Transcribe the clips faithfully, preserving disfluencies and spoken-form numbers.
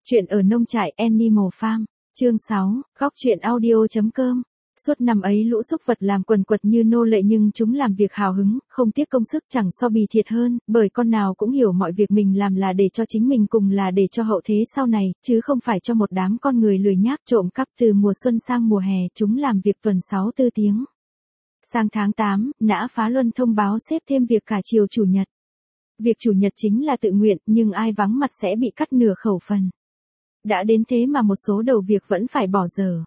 Chuyện ở nông trại Animal Farm, chương sáu, góc truyện audio.com. Suốt năm ấy lũ súc vật làm quần quật như nô lệ nhưng chúng làm việc hào hứng, không tiếc công sức chẳng so bì thiệt hơn, bởi con nào cũng hiểu mọi việc mình làm là để cho chính mình cùng là để cho hậu thế sau này, chứ không phải cho một đám con người lười nhác trộm cắp từ mùa xuân sang mùa hè, chúng làm việc tuần sáu tư tiếng. Sang tháng tám, Nã Phá Luân thông báo xếp thêm việc cả chiều chủ nhật. Việc chủ nhật chính là tự nguyện, nhưng ai vắng mặt sẽ bị cắt nửa khẩu phần. Đã đến thế mà một số đầu việc vẫn phải bỏ dở.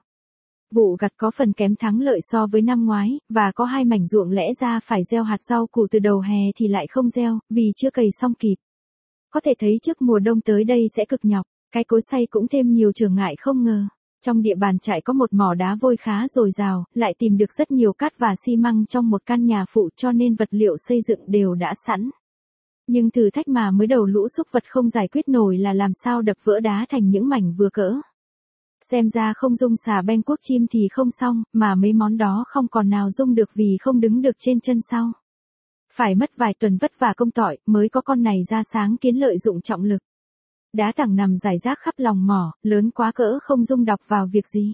Vụ gặt có phần kém thắng lợi so với năm ngoái, và có hai mảnh ruộng lẽ ra phải gieo hạt rau củ từ đầu hè thì lại không gieo, vì chưa cày xong kịp. Có thể thấy trước mùa đông tới đây sẽ cực nhọc, cái cối xay cũng thêm nhiều trở ngại không ngờ. Trong địa bàn trại có một mỏ đá vôi khá dồi dào, lại tìm được rất nhiều cát và xi măng trong một căn nhà phụ cho nên vật liệu xây dựng đều đã sẵn. Nhưng thử thách mà mới đầu lũ súc vật không giải quyết nổi là làm sao đập vỡ đá thành những mảnh vừa cỡ. Xem ra không dung xà beng cuốc chim thì không xong, mà mấy món đó không còn nào dung được vì không đứng được trên chân sau. Phải mất vài tuần vất vả công tỏi mới có con này ra sáng kiến lợi dụng trọng lực. Đá tảng nằm rải rác khắp lòng mỏ, lớn quá cỡ không dung đọc vào việc gì.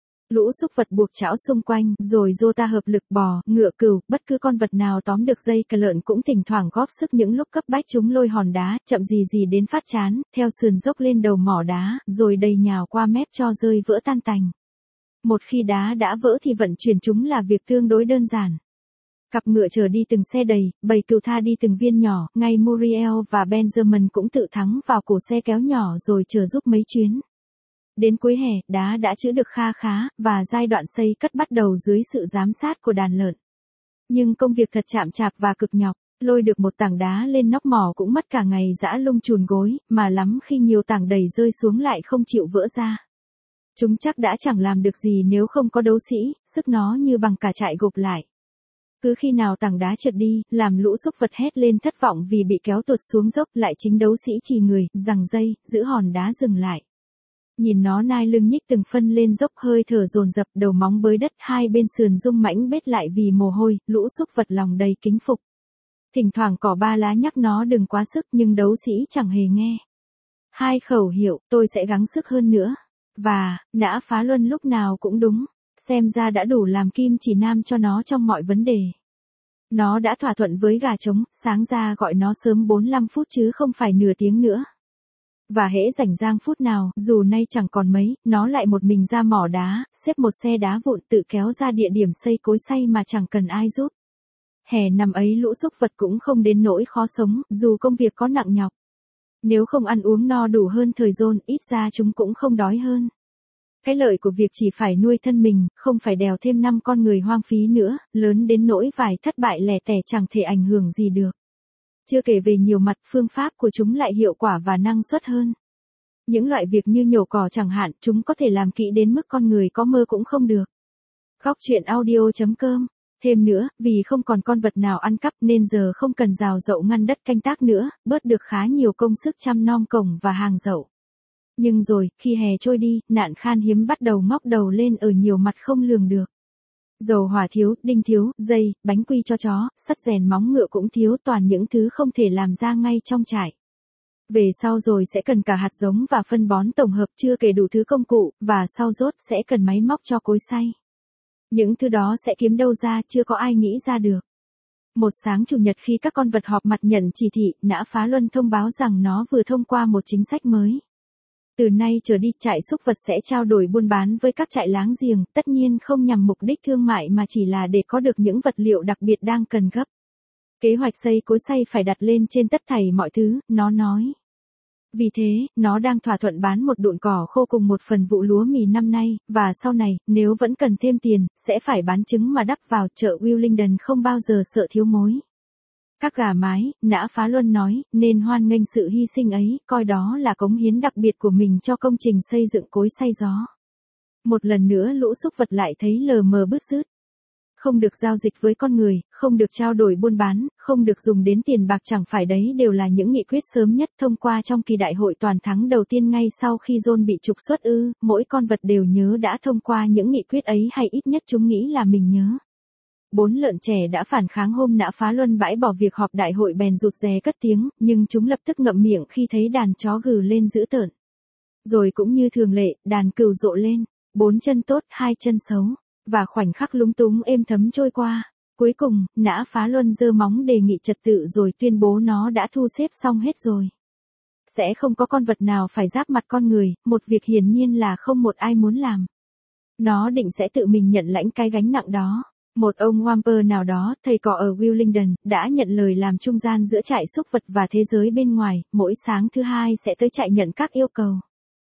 Lũ súc vật buộc chảo xung quanh, rồi dô ta hợp lực bò, ngựa cừu, bất cứ con vật nào tóm được dây cà lợn cũng thỉnh thoảng góp sức những lúc cấp bách chúng lôi hòn đá, chậm gì gì đến phát chán, theo sườn dốc lên đầu mỏ đá, rồi đầy nhào qua mép cho rơi vỡ tan tành. Một khi đá đã vỡ thì vận chuyển chúng là việc tương đối đơn giản. Cặp ngựa chở đi từng xe đầy, bầy cừu tha đi từng viên nhỏ, ngay Muriel và Benjamin cũng tự thắng vào cổ xe kéo nhỏ rồi chở giúp mấy chuyến. Đến cuối hè, đá đã chữ được kha khá, và giai đoạn xây cất bắt đầu dưới sự giám sát của đàn lợn. Nhưng công việc thật chạm chạp và cực nhọc, lôi được một tảng đá lên nóc mỏ cũng mất cả ngày dã lung chùn gối, mà lắm khi nhiều tảng đầy rơi xuống lại không chịu vỡ ra. Chúng chắc đã chẳng làm được gì nếu không có đấu sĩ, sức nó như bằng cả trại gộp lại. Cứ khi nào tảng đá trượt đi, làm lũ súc vật hét lên thất vọng vì bị kéo tuột xuống dốc, lại chính đấu sĩ chì người, giằng dây, giữ hòn đá dừng lại. Nhìn nó nai lưng nhích từng phân lên dốc hơi thở dồn dập, đầu móng bới đất, hai bên sườn rung mãnh bết lại vì mồ hôi, lũ súc vật lòng đầy kính phục. Thỉnh thoảng cỏ ba lá nhắc nó đừng quá sức nhưng đấu sĩ chẳng hề nghe. Hai khẩu hiệu, tôi sẽ gắng sức hơn nữa. Và, Nã Phá Luân lúc nào cũng đúng. Xem ra đã đủ làm kim chỉ nam cho nó trong mọi vấn đề. Nó đã thỏa thuận với gà trống, sáng ra gọi nó sớm bốn mươi lăm phút chứ không phải nửa tiếng nữa. Và hễ rảnh rang phút nào, dù nay chẳng còn mấy, nó lại một mình ra mỏ đá, xếp một xe đá vụn tự kéo ra địa điểm xây cối xay mà chẳng cần ai giúp. Hè năm ấy lũ súc vật cũng không đến nỗi khó sống, dù công việc có nặng nhọc. Nếu không ăn uống no đủ hơn thời dôn, ít ra chúng cũng không đói hơn. Cái lợi của việc chỉ phải nuôi thân mình, không phải đèo thêm năm con người hoang phí nữa, lớn đến nỗi vài thất bại lẻ tẻ chẳng thể ảnh hưởng gì được. Chưa kể về nhiều mặt, phương pháp của chúng lại hiệu quả và năng suất hơn. Những loại việc như nhổ cỏ chẳng hạn, chúng có thể làm kỹ đến mức con người có mơ cũng không được. Góc truyện audio.com. Thêm nữa, vì không còn con vật nào ăn cắp nên giờ không cần rào dậu ngăn đất canh tác nữa, bớt được khá nhiều công sức chăm nom cổng và hàng dậu. Nhưng rồi, khi hè trôi đi, nạn khan hiếm bắt đầu ngóc đầu lên ở nhiều mặt không lường được. Dầu hỏa thiếu, đinh thiếu, dây, bánh quy cho chó, sắt rèn móng ngựa cũng thiếu, toàn những thứ không thể làm ra ngay trong trại. Về sau rồi sẽ cần cả hạt giống và phân bón tổng hợp, chưa kể đủ thứ công cụ, và sau rốt sẽ cần máy móc cho cối xay. Những thứ đó sẽ kiếm đâu ra, chưa có ai nghĩ ra được. Một sáng chủ nhật khi các con vật họp mặt nhận chỉ thị, Nã Phá Luân thông báo rằng nó vừa thông qua một chính sách mới. Từ nay trở đi, trại súc vật sẽ trao đổi buôn bán với các trại láng giềng, tất nhiên không nhằm mục đích thương mại mà chỉ là để có được những vật liệu đặc biệt đang cần gấp. Kế hoạch xây cối xay phải đặt lên trên tất thảy mọi thứ, nó nói. Vì thế, nó đang thỏa thuận bán một đụn cỏ khô cùng một phần vụ lúa mì năm nay, và sau này, nếu vẫn cần thêm tiền, sẽ phải bán trứng mà đắp vào. Chợ Willingdon không bao giờ sợ thiếu mối. Các gà mái, Nã Phá Luân nói, nên hoan nghênh sự hy sinh ấy, coi đó là cống hiến đặc biệt của mình cho công trình xây dựng cối xay gió. Một lần nữa lũ súc vật lại thấy lờ mờ bứt rứt. Không được giao dịch với con người, không được trao đổi buôn bán, không được dùng đến tiền bạc, chẳng phải đấy đều là những nghị quyết sớm nhất thông qua trong kỳ đại hội toàn thắng đầu tiên ngay sau khi John bị trục xuất ư, mỗi con vật đều nhớ đã thông qua những nghị quyết ấy hay ít nhất chúng nghĩ là mình nhớ. Bốn lợn trẻ đã phản kháng hôm Nã Phá Luân bãi bỏ việc họp đại hội bèn rụt rè cất tiếng, nhưng chúng lập tức ngậm miệng khi thấy đàn chó gừ lên dữ tợn. Rồi cũng như thường lệ, đàn cừu rộ lên, bốn chân tốt, hai chân xấu, và khoảnh khắc lúng túng êm thấm trôi qua. Cuối cùng, Nã Phá Luân giơ móng đề nghị trật tự rồi tuyên bố nó đã thu xếp xong hết rồi. Sẽ không có con vật nào phải giáp mặt con người, một việc hiển nhiên là không một ai muốn làm. Nó định sẽ tự mình nhận lãnh cái gánh nặng đó. Một ông Wamper nào đó, thầy cò ở Willingdon, đã nhận lời làm trung gian giữa trại súc vật và thế giới bên ngoài, mỗi sáng thứ hai sẽ tới trại nhận các yêu cầu.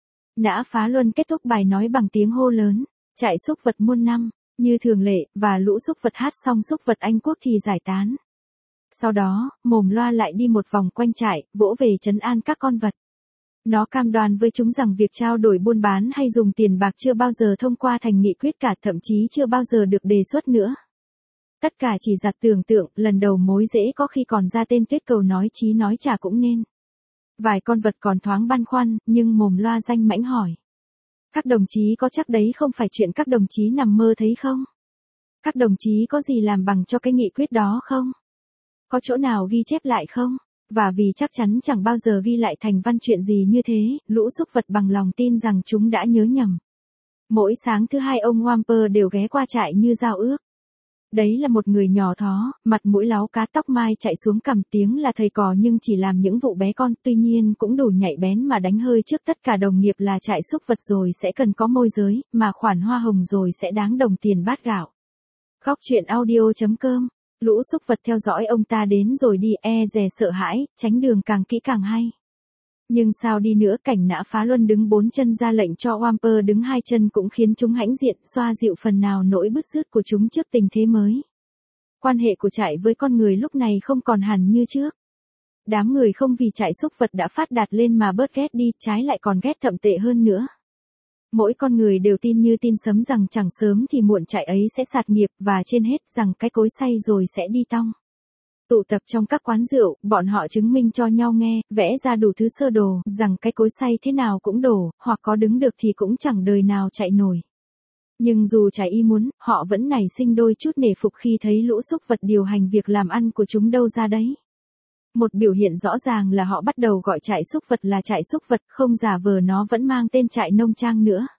Nã Phá Luân kết thúc bài nói bằng tiếng hô lớn, trại súc vật muôn năm, như thường lệ, và lũ súc vật hát xong súc vật Anh quốc thì giải tán. Sau đó, mồm loa lại đi một vòng quanh trại, vỗ về trấn an các con vật. Nó cam đoan với chúng rằng việc trao đổi buôn bán hay dùng tiền bạc chưa bao giờ thông qua thành nghị quyết cả, thậm chí chưa bao giờ được đề xuất nữa. Tất cả chỉ giặt tưởng tượng, lần đầu mối dễ có khi còn ra tên tuyết cầu nói chí nói chả cũng nên. Vài con vật còn thoáng băn khoăn, nhưng mồm loa danh mãnh hỏi. Các đồng chí có chắc đấy không phải chuyện các đồng chí nằm mơ thấy không? Các đồng chí có gì làm bằng cho cái nghị quyết đó không? Có chỗ nào ghi chép lại không? Và vì chắc chắn chẳng bao giờ ghi lại thành văn chuyện gì như thế, lũ súc vật bằng lòng tin rằng chúng đã nhớ nhầm. Mỗi sáng thứ hai ông Wamper đều ghé qua trại như giao ước. Đấy là một người nhỏ thó, mặt mũi láo cá tóc mai chạy xuống cằm, tiếng là thầy cò nhưng chỉ làm những vụ bé con, tuy nhiên cũng đủ nhạy bén mà đánh hơi trước tất cả đồng nghiệp là trại súc vật rồi sẽ cần có môi giới, mà khoản hoa hồng rồi sẽ đáng đồng tiền bát gạo. Khóc chuyện audio.com. Lũ súc vật theo dõi ông ta đến rồi đi, e dè sợ hãi, tránh đường càng kỹ càng hay. Nhưng sao đi nữa, cảnh Nã Phá Luân đứng bốn chân ra lệnh cho Wamper đứng hai chân cũng khiến chúng hãnh diện, xoa dịu phần nào nỗi bứt rứt của chúng trước tình thế mới. Quan hệ của trại với con người lúc này không còn hẳn như trước. Đám người không vì trại súc vật đã phát đạt lên mà bớt ghét đi, trái lại còn ghét thậm tệ hơn nữa. Mỗi con người đều tin như tin sấm rằng chẳng sớm thì muộn trại ấy sẽ sạt nghiệp, và trên hết rằng cái cối xay rồi sẽ đi tong. Tụ tập trong các quán rượu, bọn họ chứng minh cho nhau nghe, vẽ ra đủ thứ sơ đồ, rằng cái cối xay thế nào cũng đổ, hoặc có đứng được thì cũng chẳng đời nào chạy nổi. Nhưng dù chả ý muốn, họ vẫn nảy sinh đôi chút nể phục khi thấy lũ súc vật điều hành việc làm ăn của chúng đâu ra đấy. Một biểu hiện rõ ràng là họ bắt đầu gọi trại súc vật là trại súc vật, không giả vờ nó vẫn mang tên trại nông trang nữa.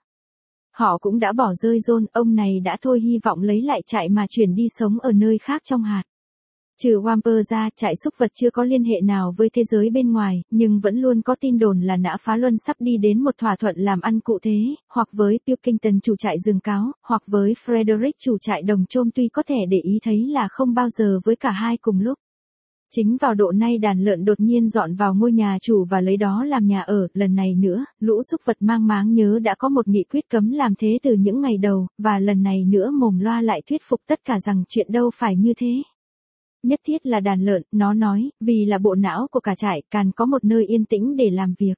Họ cũng đã bỏ rơi John, ông này đã thôi hy vọng lấy lại trại mà chuyển đi sống ở nơi khác trong hạt. Trừ Wamper ra, trại súc vật chưa có liên hệ nào với thế giới bên ngoài, nhưng vẫn luôn có tin đồn là Nã Phá Luân sắp đi đến một thỏa thuận làm ăn cụ thể, hoặc với Pilkington chủ trại rừng cáo, hoặc với Frederick chủ trại đồng trôm, tuy có thể để ý thấy là không bao giờ với cả hai cùng lúc. Chính vào độ nay đàn lợn đột nhiên dọn vào ngôi nhà chủ và lấy đó làm nhà ở, lần này nữa, lũ súc vật mang máng nhớ đã có một nghị quyết cấm làm thế từ những ngày đầu, và lần này nữa mồm loa lại thuyết phục tất cả rằng chuyện đâu phải như thế. Nhất thiết là đàn lợn, nó nói, vì là bộ não của cả trại, càng có một nơi yên tĩnh để làm việc.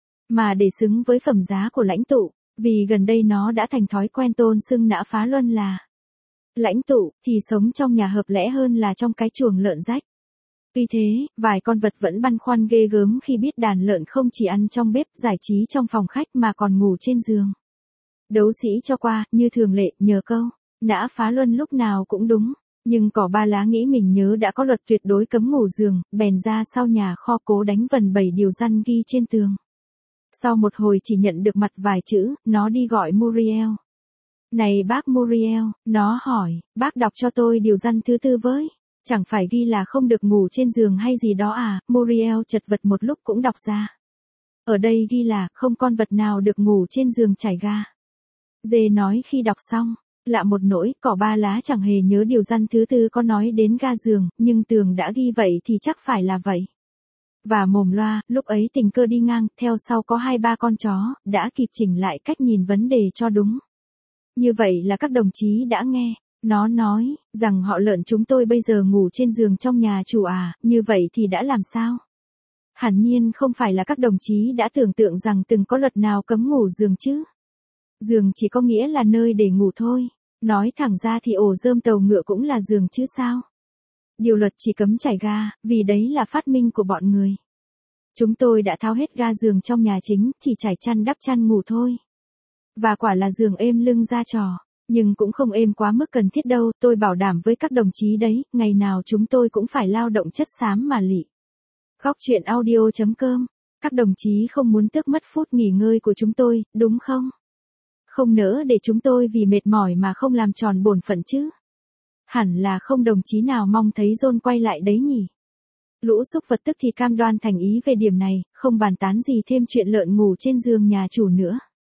Mà để xứng với phẩm giá của lãnh tụ, vì gần đây nó đã thành thói quen tôn xưng Nã Phá Luân là lãnh tụ, thì sống trong nhà hợp lẽ hơn là trong cái chuồng lợn rách. Tuy thế, vài con vật vẫn băn khoăn ghê gớm khi biết đàn lợn không chỉ ăn trong bếp, giải trí trong phòng khách mà còn ngủ trên giường. Đấu sĩ cho qua, như thường lệ, nhờ câu, Nã Phá Luân lúc nào cũng đúng. Nhưng cỏ ba lá nghĩ mình nhớ đã có luật tuyệt đối cấm ngủ giường, bèn ra sau nhà kho cố đánh vần bảy điều răn ghi trên tường. Sau một hồi chỉ nhận được mặt vài chữ, nó đi gọi Muriel. Này bác Muriel, nó hỏi, bác đọc cho tôi điều răn thứ tư với. Chẳng phải ghi là không được ngủ trên giường hay gì đó à? Muriel chật vật một lúc cũng đọc ra. Ở đây ghi là không con vật nào được ngủ trên giường trải ga. Dê nói khi đọc xong. Lạ một nỗi, cỏ ba lá chẳng hề nhớ điều răn thứ tư có nói đến ga giường, nhưng tường đã ghi vậy thì chắc phải là vậy. Và mồm loa, lúc ấy tình cờ đi ngang, theo sau có hai ba con chó, đã kịp chỉnh lại cách nhìn vấn đề cho đúng. Như vậy là các đồng chí đã nghe. Nó nói, rằng họ lợn chúng tôi bây giờ ngủ trên giường trong nhà chủ à, như vậy thì đã làm sao? Hẳn nhiên không phải là các đồng chí đã tưởng tượng rằng từng có luật nào cấm ngủ giường chứ. Giường chỉ có nghĩa là nơi để ngủ thôi. Nói thẳng ra thì ổ rơm tàu ngựa cũng là giường chứ sao. Điều luật chỉ cấm trải ga, vì đấy là phát minh của bọn người. Chúng tôi đã tháo hết ga giường trong nhà chính, chỉ trải chăn đắp chăn ngủ thôi. Và quả là giường êm lưng ra trò. Nhưng cũng không êm quá mức cần thiết đâu, tôi bảo đảm với các đồng chí đấy, ngày nào chúng tôi cũng phải lao động chất xám mà lị. Khóc chuyện audio.com Các đồng chí không muốn tước mất phút nghỉ ngơi của chúng tôi, đúng không? Không nỡ để chúng tôi vì mệt mỏi mà không làm tròn bổn phận chứ. Hẳn là không đồng chí nào mong thấy John quay lại đấy nhỉ. Lũ súc vật tức thì cam đoan thành ý về điểm này, không bàn tán gì thêm chuyện lợn ngủ trên giường nhà chủ nữa.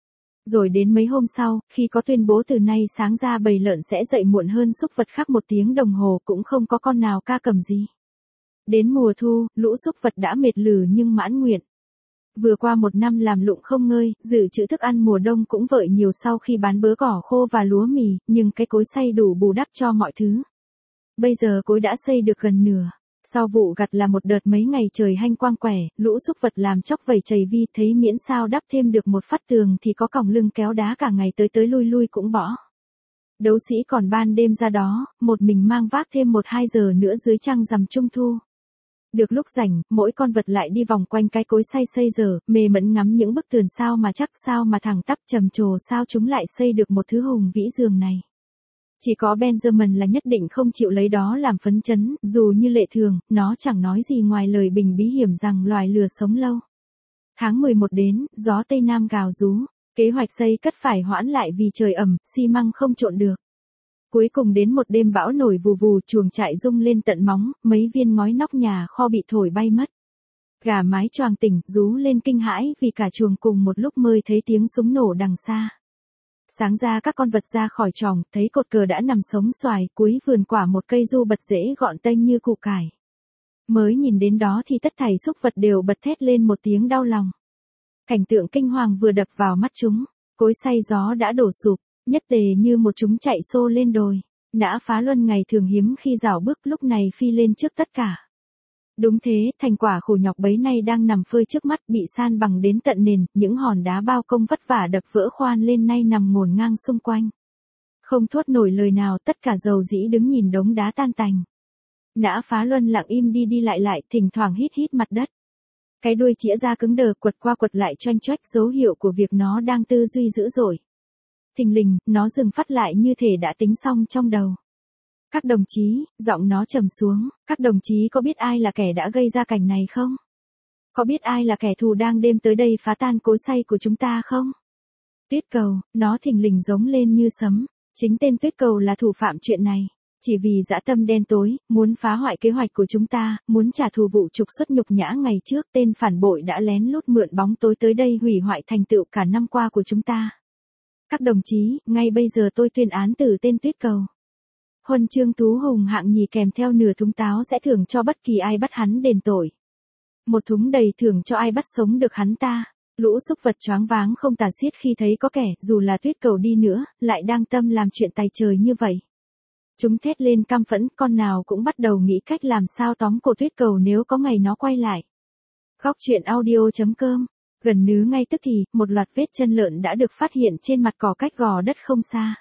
Rồi đến mấy hôm sau, khi có tuyên bố từ nay sáng ra bầy lợn sẽ dậy muộn hơn súc vật khác một tiếng đồng hồ cũng không có con nào ca cầm gì. Đến mùa thu, lũ súc vật đã mệt lử nhưng mãn nguyện. Vừa qua một năm làm lụng không ngơi, dự trữ thức ăn mùa đông cũng vợi nhiều sau khi bán bớ cỏ khô và lúa mì, nhưng cái cối xay đủ bù đắp cho mọi thứ. Bây giờ cối đã xây được gần nửa. Sau vụ gặt là một đợt mấy ngày trời hanh quang quẻ, lũ súc vật làm chóc vầy chầy vi thấy miễn sao đắp thêm được một phát tường thì có còng lưng kéo đá cả ngày tới tới lui lui cũng bỏ. Đấu sĩ còn ban đêm ra đó, một mình mang vác thêm một hai giờ nữa dưới trăng rằm trung thu. Được lúc rảnh, mỗi con vật lại đi vòng quanh cái cối xay xây giờ, mê mẩn ngắm những bức tường sao mà chắc sao mà thẳng tắp trầm trồ sao chúng lại xây được một thứ hùng vĩ giường này. Chỉ có Benjamin là nhất định không chịu lấy đó làm phấn chấn, dù như lệ thường, nó chẳng nói gì ngoài lời bình bí hiểm rằng loài lừa sống lâu. Tháng mười một đến, gió Tây Nam gào rú, kế hoạch xây cất phải hoãn lại vì trời ẩm, xi măng không trộn được. Cuối cùng đến một đêm bão nổi vù vù, chuồng trại rung lên tận móng, mấy viên ngói nóc nhà kho bị thổi bay mất. Gà mái choàng tỉnh, rú lên kinh hãi vì cả chuồng cùng một lúc mới thấy tiếng súng nổ đằng xa. Sáng ra các con vật ra khỏi tròng, thấy cột cờ đã nằm sống xoài cuối vườn quả một cây du bật rễ gọn tênh như củ cải. Mới nhìn đến đó thì tất thảy súc vật đều bật thét lên một tiếng đau lòng. Cảnh tượng kinh hoàng vừa đập vào mắt chúng, cối xay gió đã đổ sụp, nhất tề như một chúng chạy xô lên đồi. Nã Phá Luân ngày thường hiếm khi rảo bước lúc này phi lên trước tất cả. Đúng thế, thành quả khổ nhọc bấy nay đang nằm phơi trước mắt bị san bằng đến tận nền, những hòn đá bao công vất vả đập vỡ khoan lên nay nằm ngổn ngang xung quanh. Không thốt nổi lời nào, tất cả dầu dĩ đứng nhìn đống đá tan tành. Nã Phá Luân lặng im đi đi lại lại, thỉnh thoảng hít hít mặt đất. Cái đuôi chĩa ra cứng đờ quật qua quật lại choanh choách dấu hiệu của việc nó đang tư duy dữ dội. Thình lình, nó dừng phát lại như thể đã tính xong trong đầu. Các đồng chí, giọng nó trầm xuống, các đồng chí có biết ai là kẻ đã gây ra cảnh này không? Có biết ai là kẻ thù đang đêm tới đây phá tan cối xay của chúng ta không? Tuyết Cầu, nó thình lình giống lên như sấm, chính tên Tuyết Cầu là thủ phạm chuyện này. Chỉ vì dã tâm đen tối, muốn phá hoại kế hoạch của chúng ta, muốn trả thù vụ trục xuất nhục nhã ngày trước, tên phản bội đã lén lút mượn bóng tối tới đây hủy hoại thành tựu cả năm qua của chúng ta. Các đồng chí, ngay bây giờ tôi tuyên án tử tên Tuyết Cầu. Huân chương Tú Hùng hạng nhì kèm theo nửa thúng táo sẽ thưởng cho bất kỳ ai bắt hắn đền tội. Một thúng đầy thưởng cho ai bắt sống được hắn ta. Lũ súc vật choáng váng không tả xiết khi thấy có kẻ, dù là Tuyết Cầu đi nữa, lại đang tâm làm chuyện tài trời như vậy. Chúng thét lên căm phẫn, con nào cũng bắt đầu nghĩ cách làm sao tóm cổ Tuyết Cầu nếu có ngày nó quay lại. Góc truyện audio chấm com. Gần nứ ngay tức thì, một loạt vết chân lợn đã được phát hiện trên mặt cỏ cách gò đất không xa.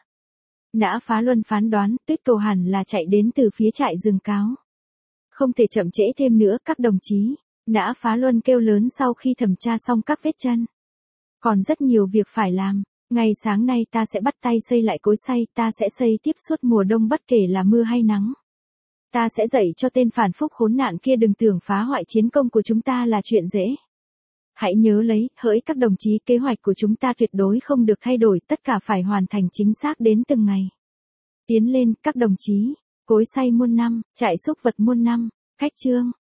Nã Phá Luân phán đoán, Tuyết Cầu hẳn là chạy đến từ phía trại rừng cáo. Không thể chậm trễ thêm nữa các đồng chí. Nã Phá Luân kêu lớn sau khi thẩm tra xong các vết chân. Còn rất nhiều việc phải làm. Ngày sáng nay ta sẽ bắt tay xây lại cối xay, ta sẽ xây tiếp suốt mùa đông bất kể là mưa hay nắng. Ta sẽ dạy cho tên phản phúc khốn nạn kia đừng tưởng phá hoại chiến công của chúng ta là chuyện dễ. Hãy nhớ lấy, hỡi các đồng chí, kế hoạch của chúng ta tuyệt đối không được thay đổi, tất cả phải hoàn thành chính xác đến từng ngày. Tiến lên, các đồng chí, cối xay muôn năm, trại súc vật muôn năm, cách chương.